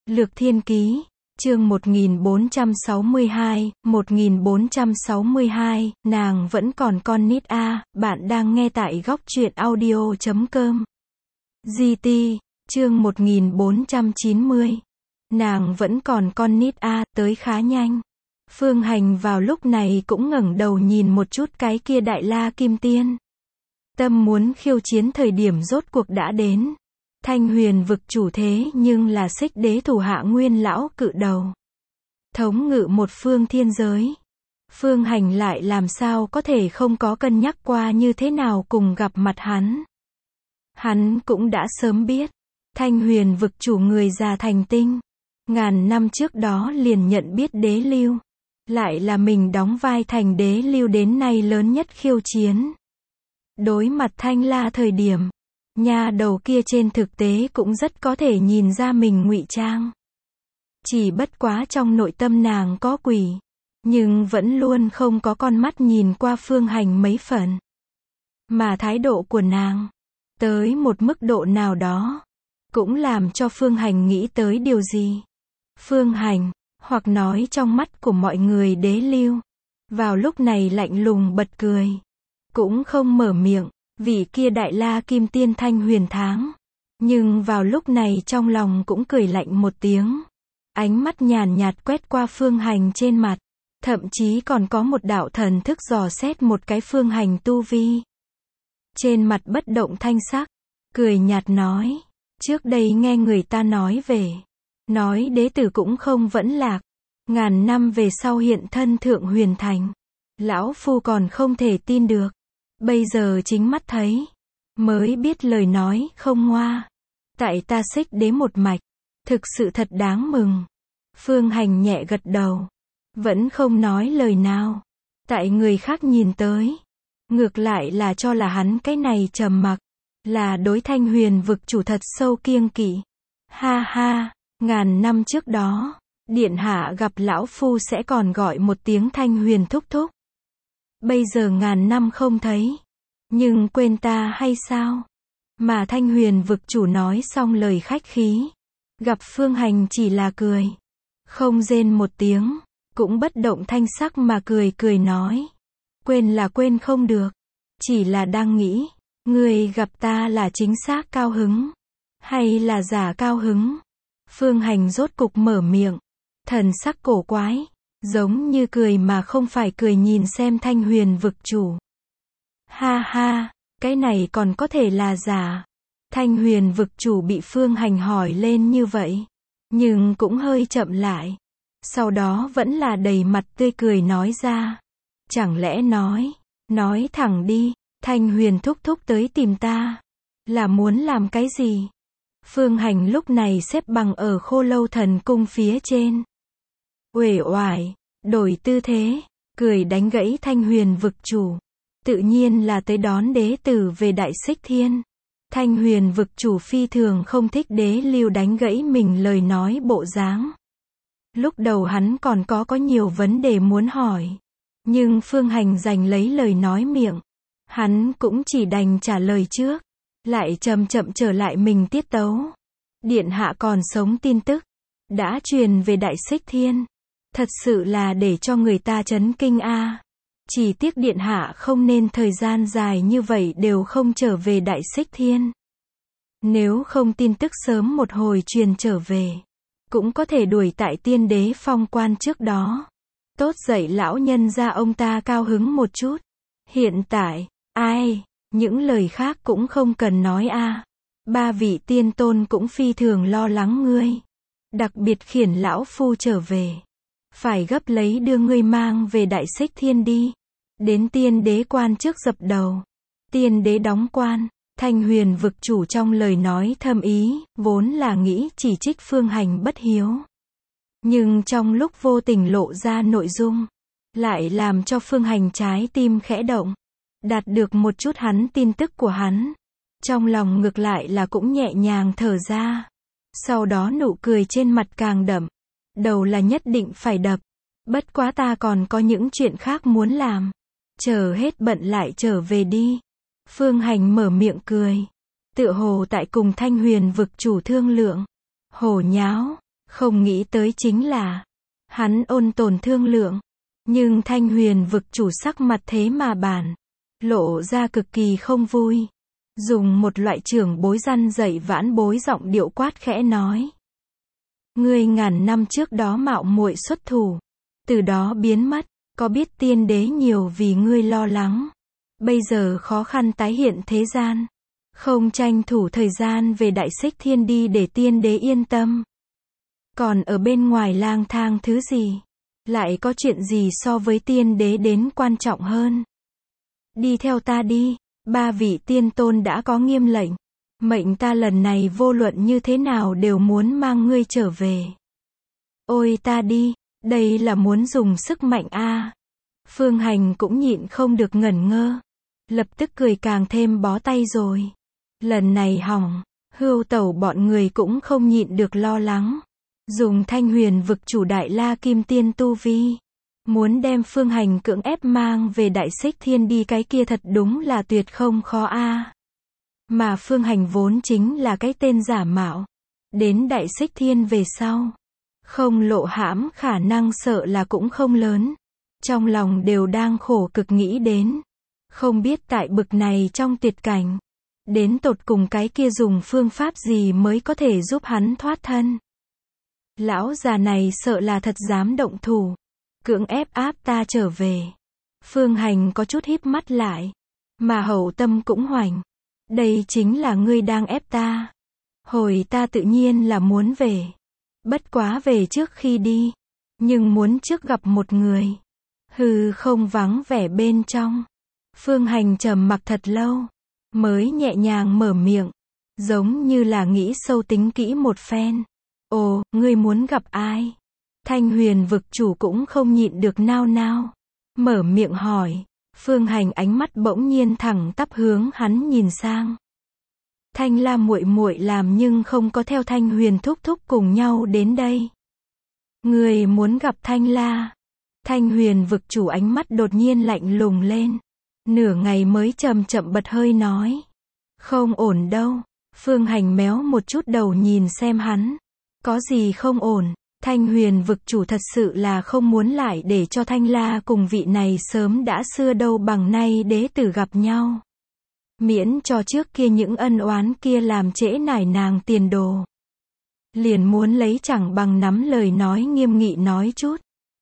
Lược Thiên Ký, chương 1462, nàng vẫn còn con nít a, bạn đang nghe tại góc truyện audio.com. GT, chương 1490. Nàng vẫn còn con nít a, tới khá nhanh. Phương Hành vào lúc này cũng ngẩng đầu nhìn một chút cái kia Đại La Kim Tiên. Tâm muốn khiêu chiến thời điểm rốt cuộc đã đến. Thanh Huyền vực chủ thế nhưng là Xích Đế thủ hạ nguyên lão cự đầu. Thống ngự một phương thiên giới. Phương Hành lại làm sao có thể không có cân nhắc qua như thế nào cùng gặp mặt hắn. Hắn cũng đã sớm biết. Thanh Huyền vực chủ người già thành tinh. Ngàn năm trước đó liền nhận biết đế lưu. Lại là mình đóng vai thành đế lưu đến nay lớn nhất khiêu chiến. Đối mặt Thanh La thời điểm. Nha đầu kia trên thực tế cũng rất có thể nhìn ra mình ngụy trang. Chỉ bất quá trong nội tâm nàng có quỷ. Nhưng vẫn luôn không có con mắt nhìn qua Phương Hành mấy phần. Mà thái độ của nàng, tới một mức độ nào đó, cũng làm cho Phương Hành nghĩ tới điều gì. Phương Hành, hoặc nói trong mắt của mọi người đế lưu, vào lúc này lạnh lùng bật cười. Cũng không mở miệng. Vị kia Đại La Kim Tiên Thanh Huyền Tháng. Nhưng vào lúc này trong lòng cũng cười lạnh một tiếng. Ánh mắt nhàn nhạt quét qua Phương Hành trên mặt. Thậm chí còn có một đạo thần thức dò xét một cái Phương Hành tu vi. Trên mặt bất động thanh sắc. Cười nhạt nói. Trước đây nghe người ta nói về. Nói đế tử cũng không vẫn lạc. Ngàn năm về sau hiện thân thượng huyền thành. Lão phu còn không thể tin được. Bây giờ chính mắt thấy, mới biết lời nói không ngoa. Tại ta Xích Đế một mạch, thực sự thật đáng mừng. Phương Hành nhẹ gật đầu, vẫn không nói lời nào. Tại người khác nhìn tới, ngược lại là cho là hắn cái này trầm mặc, là đối Thanh Huyền vực chủ thật sâu kiêng kỵ. Ha ha, ngàn năm trước đó, điện hạ gặp lão phu sẽ còn gọi một tiếng Thanh Huyền thúc thúc. Bây giờ ngàn năm không thấy. Nhưng quên ta hay sao? Mà Thanh Huyền vực chủ nói xong lời khách khí. Gặp Phương Hành chỉ là cười. Không rên một tiếng. Cũng bất động thanh sắc mà cười cười nói. Quên là quên không được. Chỉ là đang nghĩ. Người gặp ta là chính xác cao hứng. Hay là giả cao hứng? Phương Hành rốt cục mở miệng. Thần sắc cổ quái. Giống như cười mà không phải cười nhìn xem Thanh Huyền vực chủ. Ha ha, cái này còn có thể là giả. Thanh Huyền vực chủ bị Phương Hành hỏi lên như vậy. Nhưng cũng hơi chậm lại. Sau đó vẫn là đầy mặt tươi cười nói ra. Chẳng lẽ nói thẳng đi, Thanh Huyền thúc thúc tới tìm ta. Là muốn làm cái gì? Phương Hành lúc này xếp bằng ở Khô Lâu Thần Cung phía trên. Uể oải, đổi tư thế, cười đánh gãy Thanh Huyền vực chủ. Tự nhiên là tới đón đế tử về Đại Xích Thiên. Thanh Huyền vực chủ phi thường không thích đế lưu đánh gãy mình lời nói bộ dáng. Lúc đầu hắn còn có nhiều vấn đề muốn hỏi. Nhưng Phương Hành giành lấy lời nói miệng. Hắn cũng chỉ đành trả lời trước. Lại chậm chậm trở lại mình tiết tấu. Điện hạ còn sống tin tức. Đã truyền về Đại Xích Thiên. Thật sự là để cho người ta chấn kinh a. Chỉ tiếc điện hạ không nên thời gian dài như vậy đều không trở về Đại Xích Thiên. Nếu không tin tức sớm một hồi truyền trở về, cũng có thể đuổi tại tiên đế phong quan trước đó. Tốt dậy lão nhân ra ông ta cao hứng một chút. Hiện tại, ai, những lời khác cũng không cần nói a. Ba vị tiên tôn cũng phi thường lo lắng ngươi. Đặc biệt khiển lão phu trở về. Phải gấp lấy đưa ngươi mang về Đại Xích Thiên đi. Đến tiên đế quan trước dập đầu. Tiên đế đóng quan. Thanh Huyền vực chủ trong lời nói thâm ý, vốn là nghĩ chỉ trích Phương Hành bất hiếu. Nhưng trong lúc vô tình lộ ra nội dung, lại làm cho Phương Hành trái tim khẽ động. Đạt được một chút hắn tin tức của hắn. Trong lòng ngược lại là cũng nhẹ nhàng thở ra. Sau đó nụ cười trên mặt càng đậm. Đầu là nhất định phải đập. Bất quá ta còn có những chuyện khác muốn làm. Chờ hết bận lại trở về đi. Phương Hành mở miệng cười. Tựa hồ tại cùng Thanh Huyền vực chủ thương lượng. Hồ nháo. Không nghĩ tới chính là, hắn ôn tồn thương lượng, nhưng Thanh Huyền vực chủ sắc mặt thế mà lộ ra cực kỳ không vui. Dùng một loại trưởng bối răn dạy vãn bối giọng điệu quát khẽ nói. Ngươi ngàn năm trước đó mạo muội xuất thủ, từ đó biến mất, có biết tiên đế nhiều vì ngươi lo lắng. Bây giờ khó khăn tái hiện thế gian, không tranh thủ thời gian về Đại Xích Thiên đi để tiên đế yên tâm. Còn ở bên ngoài lang thang thứ gì? Lại có chuyện gì so với tiên đế đến quan trọng hơn? Đi theo ta đi, 3 vị tiên tôn đã có nghiêm lệnh. Mệnh ta lần này vô luận như thế nào đều muốn mang ngươi trở về. Ôi ta đi, đây là muốn dùng sức mạnh a. Phương Hành cũng nhịn không được ngẩn ngơ. Lập tức cười càng thêm bó tay rồi. Lần này hỏng, Hưu Tẩu bọn người cũng không nhịn được lo lắng. Dùng Thanh Huyền vực chủ Đại La Kim Tiên tu vi, muốn đem Phương Hành cưỡng ép mang về Đại Xích Thiên đi, cái kia thật đúng là tuyệt không khó a. Mà Phương Hành vốn chính là cái tên giả mạo. Đến Đại Xích Thiên về sau, không lộ hãm khả năng sợ là cũng không lớn. Trong lòng đều đang khổ cực nghĩ đến. Không biết tại bực này trong tuyệt cảnh, đến tột cùng cái kia dùng phương pháp gì mới có thể giúp hắn thoát thân. Lão già này sợ là thật dám động thủ, cưỡng ép áp ta trở về. Phương Hành có chút híp mắt lại, mà hậu tâm cũng hoành. Đây chính là ngươi đang ép ta. Hồi ta tự nhiên là muốn về. Bất quá về trước khi đi. Nhưng muốn trước gặp một người. Hư không vắng vẻ bên trong. Phương Hành trầm mặc thật lâu. Mới nhẹ nhàng mở miệng. Giống như là nghĩ sâu tính kỹ một phen. Ồ, ngươi muốn gặp ai? Thanh Huyền vực chủ cũng không nhịn được nao nao. Mở miệng hỏi. Phương Hành ánh mắt bỗng nhiên thẳng tắp hướng hắn nhìn sang. Thanh La muội muội làm nhưng không có theo Thanh Huyền thúc thúc cùng nhau đến đây. Người muốn gặp Thanh La. Thanh Huyền vực chủ ánh mắt đột nhiên lạnh lùng lên. Nửa ngày mới chậm chậm bật hơi nói. Không ổn đâu. Phương Hành méo một chút đầu nhìn xem hắn. Có gì không ổn? Thanh Huyền vực chủ thật sự là không muốn lại để cho Thanh La cùng vị này sớm đã xưa đâu bằng nay đế tử gặp nhau. Miễn cho trước kia những ân oán kia làm trễ nải nàng tiền đồ. Liền muốn lấy chẳng bằng nắm lời nói nghiêm nghị nói chút.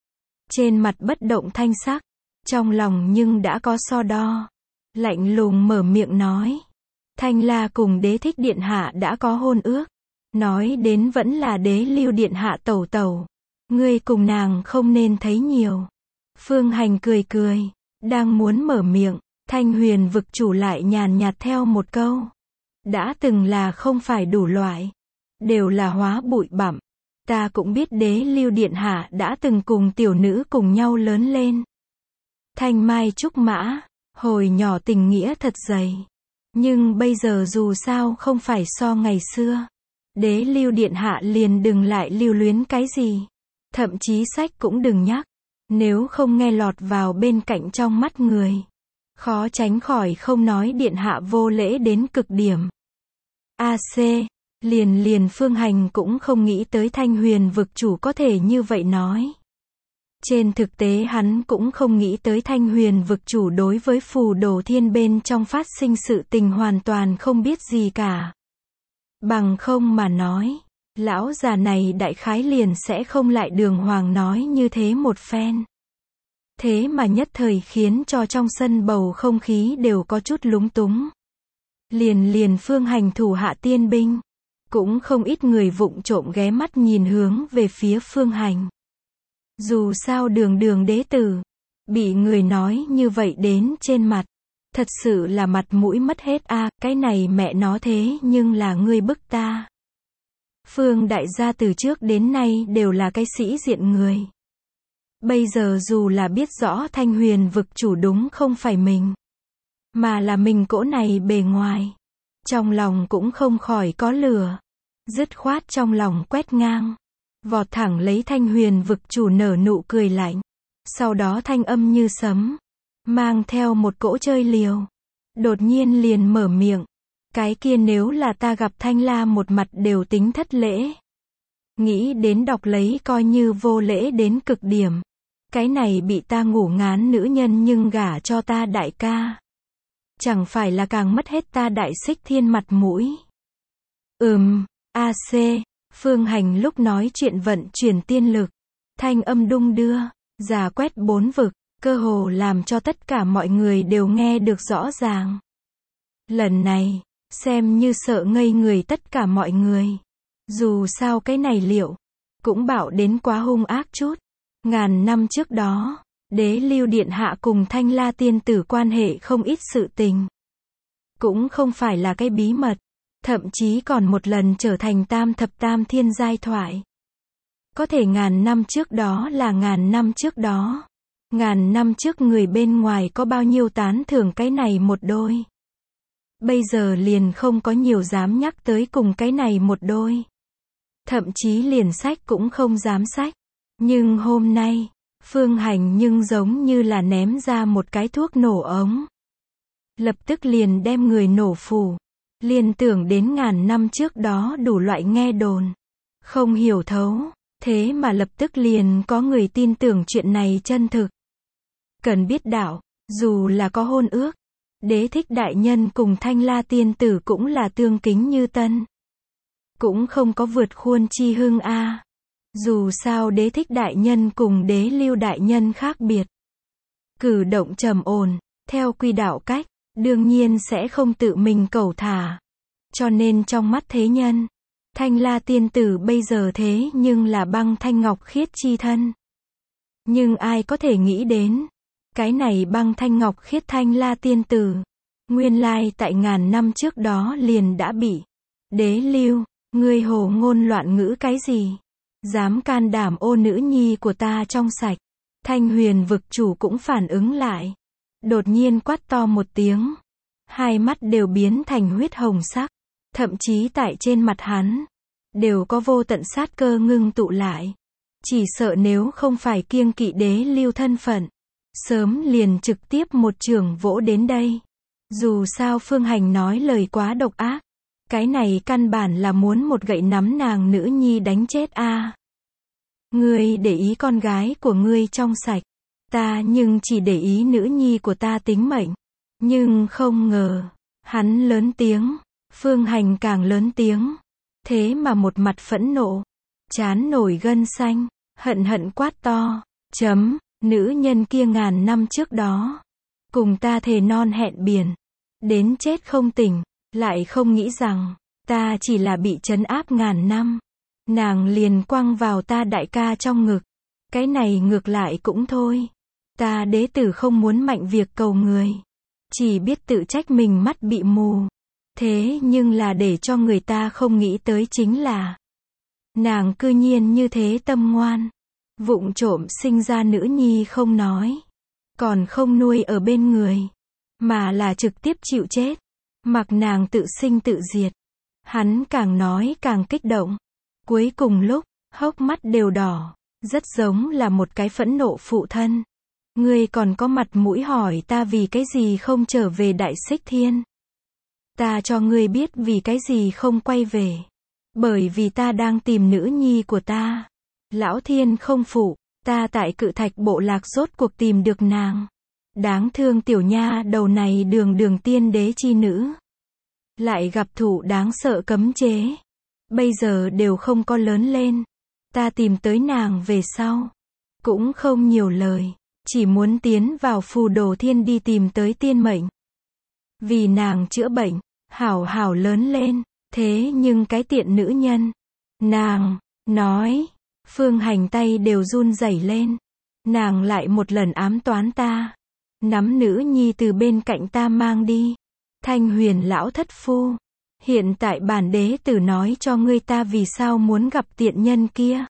Trên mặt bất động thanh sắc, trong lòng nhưng đã có so đo. Lạnh lùng mở miệng nói. Thanh La cùng đế thích điện hạ đã có hôn ước. Nói đến vẫn là đế lưu điện hạ tẩu tẩu. Ngươi cùng nàng không nên thấy nhiều. Phương Hành cười cười. Đang muốn mở miệng. Thanh Huyền vực chủ lại nhàn nhạt theo một câu. Đã từng là không phải đủ loại. Đều là hóa bụi bặm. Ta cũng biết đế lưu điện hạ đã từng cùng tiểu nữ cùng nhau lớn lên. Thanh mai trúc mã. Hồi nhỏ tình nghĩa thật dày. Nhưng bây giờ dù sao không phải so ngày xưa. Đế lưu điện hạ liền đừng lại lưu luyến cái gì. Thậm chí sách cũng đừng nhắc. Nếu không nghe lọt vào bên cạnh trong mắt người. Khó tránh khỏi không nói điện hạ vô lễ đến cực điểm. AC, liền Phương Hành cũng không nghĩ tới Thanh Huyền vực chủ có thể như vậy nói. Trên thực tế hắn cũng không nghĩ tới Thanh Huyền vực chủ đối với phù đồ thiên bên trong phát sinh sự tình hoàn toàn không biết gì cả. Bằng không mà nói, lão già này đại khái liền sẽ không lại đường hoàng nói như thế một phen. Thế mà nhất thời khiến cho trong sân bầu không khí đều có chút lúng túng. Liền Phương Hành thủ hạ tiên binh, cũng không ít người vụng trộm ghé mắt nhìn hướng về phía Phương Hành. Dù sao đường đế tử, bị người nói như vậy đến trên mặt, thật sự là mặt mũi mất hết a. Cái này mẹ nó thế nhưng là ngươi bức ta. Phương đại gia từ trước đến nay đều là cái sĩ diện người. Bây giờ dù là biết rõ Thanh Huyền vực chủ đúng không phải mình, mà là mình cỗ này bề ngoài, trong lòng cũng không khỏi có lửa. Dứt khoát trong lòng quét ngang, vọt thẳng lấy Thanh Huyền vực chủ nở nụ cười lạnh. Sau đó thanh âm như sấm, mang theo một cỗ chơi liều. Đột nhiên liền mở miệng. Cái kia nếu là ta gặp Thanh La một mặt đều tính thất lễ. Nghĩ đến đọc lấy coi như vô lễ đến cực điểm. Cái này bị ta ngủ ngán nữ nhân nhưng gả cho ta đại ca. Chẳng phải là càng mất hết ta Đại Xích Thiên mặt mũi. AC, Phương Hành lúc nói chuyện vận chuyển tiên lực. Thanh âm đung đưa, rà quét bốn vực, cơ hồ làm cho tất cả mọi người đều nghe được rõ ràng. Lần này, xem như sợ ngây người tất cả mọi người. Dù sao cái này liệu, cũng bảo đến quá hung ác chút. Ngàn năm trước đó, Đế Lưu Điện Hạ cùng Thanh La Tiên Tử quan hệ không ít sự tình. Cũng không phải là cái bí mật, thậm chí còn một lần trở thành tam thập tam thiên giai thoại. Có thể ngàn năm trước đó là ngàn năm trước đó. Ngàn năm trước người bên ngoài có bao nhiêu tán thưởng cái này một đôi. Bây giờ liền không có nhiều dám nhắc tới cùng cái này một đôi. Thậm chí liền sách cũng không dám sách. Nhưng hôm nay, Phương Hành nhưng giống như là ném ra một cái thuốc nổ ống. Lập tức liền đem người nổ phù. Liên tưởng đến ngàn năm trước đó đủ loại nghe đồn. Không hiểu thấu. Thế mà lập tức liền có người tin tưởng chuyện này chân thực. Cần biết đạo, dù là có hôn ước, Đế Thích Đại Nhân cùng Thanh La Tiên Tử cũng là tương kính như tân. Cũng không có vượt khuôn chi hưng a. Dù sao Đế Thích Đại Nhân cùng Đế Lưu Đại Nhân khác biệt. Cử động trầm ổn, theo quy đạo cách, đương nhiên sẽ không tự mình cẩu thả. Cho nên trong mắt thế nhân, Thanh La Tiên Tử bây giờ thế nhưng là băng thanh ngọc khiết chi thân. Nhưng ai có thể nghĩ đến, cái này băng thanh ngọc khiết Thanh La Tiên Tử, nguyên lai tại ngàn năm trước đó liền đã bị Đế Lưu, ngươi hồ ngôn loạn ngữ cái gì? Dám can đảm ô nữ nhi của ta trong sạch. Thanh Huyền vực chủ cũng phản ứng lại. Đột nhiên quát to một tiếng. Hai mắt đều biến thành huyết hồng sắc. Thậm chí tại trên mặt hắn, đều có vô tận sát cơ ngưng tụ lại. Chỉ sợ nếu không phải kiêng kỵ Đế Lưu thân phận, sớm liền trực tiếp một chưởng vỗ đến đây. Dù sao Phương Hành nói lời quá độc ác. Cái này căn bản là muốn một gậy nắm nàng nữ nhi đánh chết a. Ngươi để ý con gái của ngươi trong sạch. Ta nhưng chỉ để ý nữ nhi của ta tính mệnh. Nhưng không ngờ, hắn lớn tiếng. Phương Hành càng lớn tiếng. Thế mà một mặt phẫn nộ. Trán nổi gân xanh. Hận hận quát to. Nữ nhân kia ngàn năm trước đó. Cùng ta thề non hẹn biển. Đến chết không tỉnh. Lại không nghĩ rằng, ta chỉ là bị trấn áp ngàn năm. Nàng liền quăng vào ta đại ca trong ngực. Cái này ngược lại cũng thôi. Ta đế tử không muốn mạnh việc cầu người. Chỉ biết tự trách mình mắt bị mù. Thế nhưng là để cho người ta không nghĩ tới chính là nàng cư nhiên như thế tâm ngoan. Vụng trộm sinh ra nữ nhi không nói. Còn không nuôi ở bên người. Mà là trực tiếp chịu chết. Mặc nàng tự sinh tự diệt. Hắn càng nói càng kích động. Cuối cùng lúc, hốc mắt đều đỏ. Rất giống là một cái phẫn nộ phụ thân. Ngươi còn có mặt mũi hỏi ta vì cái gì không trở về Đại Xích Thiên. Ta cho ngươi biết vì cái gì không quay về. Bởi vì ta đang tìm nữ nhi của ta. Lão Thiên không phụ, ta tại Cự Thạch bộ lạc rốt cuộc tìm được nàng. Đáng thương tiểu nha đầu này đường tiên đế chi nữ. Lại gặp thủ đáng sợ cấm chế. Bây giờ đều không có lớn lên. Ta tìm tới nàng về sau. Cũng không nhiều lời. Chỉ muốn tiến vào Phù Đồ Thiên đi tìm tới tiên mệnh. Vì nàng chữa bệnh. Hảo hảo lớn lên. Thế nhưng cái tiện nữ nhân. Nàng, nói. Phương Hành tay đều run rẩy lên. Nàng lại một lần ám toán ta. Nắm nữ nhi từ bên cạnh ta mang đi. Thanh Huyền lão thất phu. Hiện tại bản đế tử nói cho ngươi ta vì sao muốn gặp tiện nhân kia.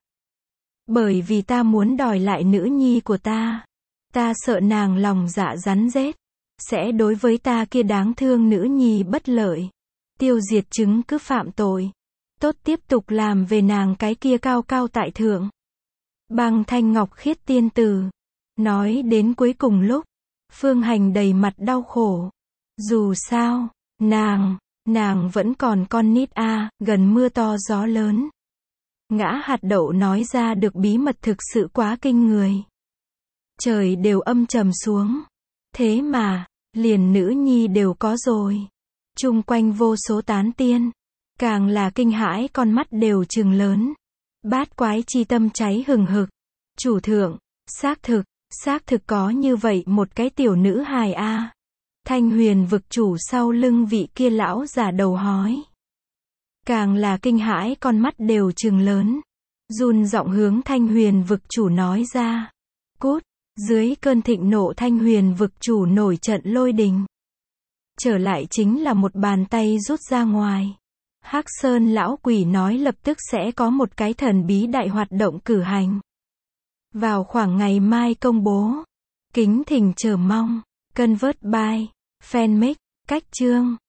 Bởi vì ta muốn đòi lại nữ nhi của ta. Ta sợ nàng lòng dạ rắn rết. Sẽ đối với ta kia đáng thương nữ nhi bất lợi. Tiêu diệt chứng cứ phạm tội. Tốt tiếp tục làm về nàng cái kia cao cao tại thượng. Băng thanh ngọc khiết tiên tử. Nói đến cuối cùng lúc. Phương Hành đầy mặt đau khổ. Dù sao, nàng vẫn còn con nít a, gần mưa to gió lớn. Ngã hạt đậu nói ra được bí mật thực sự quá kinh người. Trời đều âm trầm xuống. Thế mà, liền nữ nhi đều có rồi. Chung quanh vô số tán tiên. Càng là kinh hãi con mắt đều trừng lớn. Bát quái chi tâm cháy hừng hực. Chủ thượng, xác thực có như vậy một cái tiểu nữ hài a. Thanh Huyền vực chủ sau lưng vị kia lão giả đầu hói. Càng là kinh hãi con mắt đều trừng lớn. Run giọng hướng Thanh Huyền vực chủ nói ra. Cút, dưới cơn thịnh nộ Thanh Huyền vực chủ nổi trận lôi đình. Trở lại chính là một bàn tay rút ra ngoài. Hắc Sơn lão quỷ nói lập tức sẽ có một cái thần bí đại hoạt động cử hành. Vào khoảng ngày mai công bố. Kính thỉnh chờ mong. Convert by Fanmix, cách chương.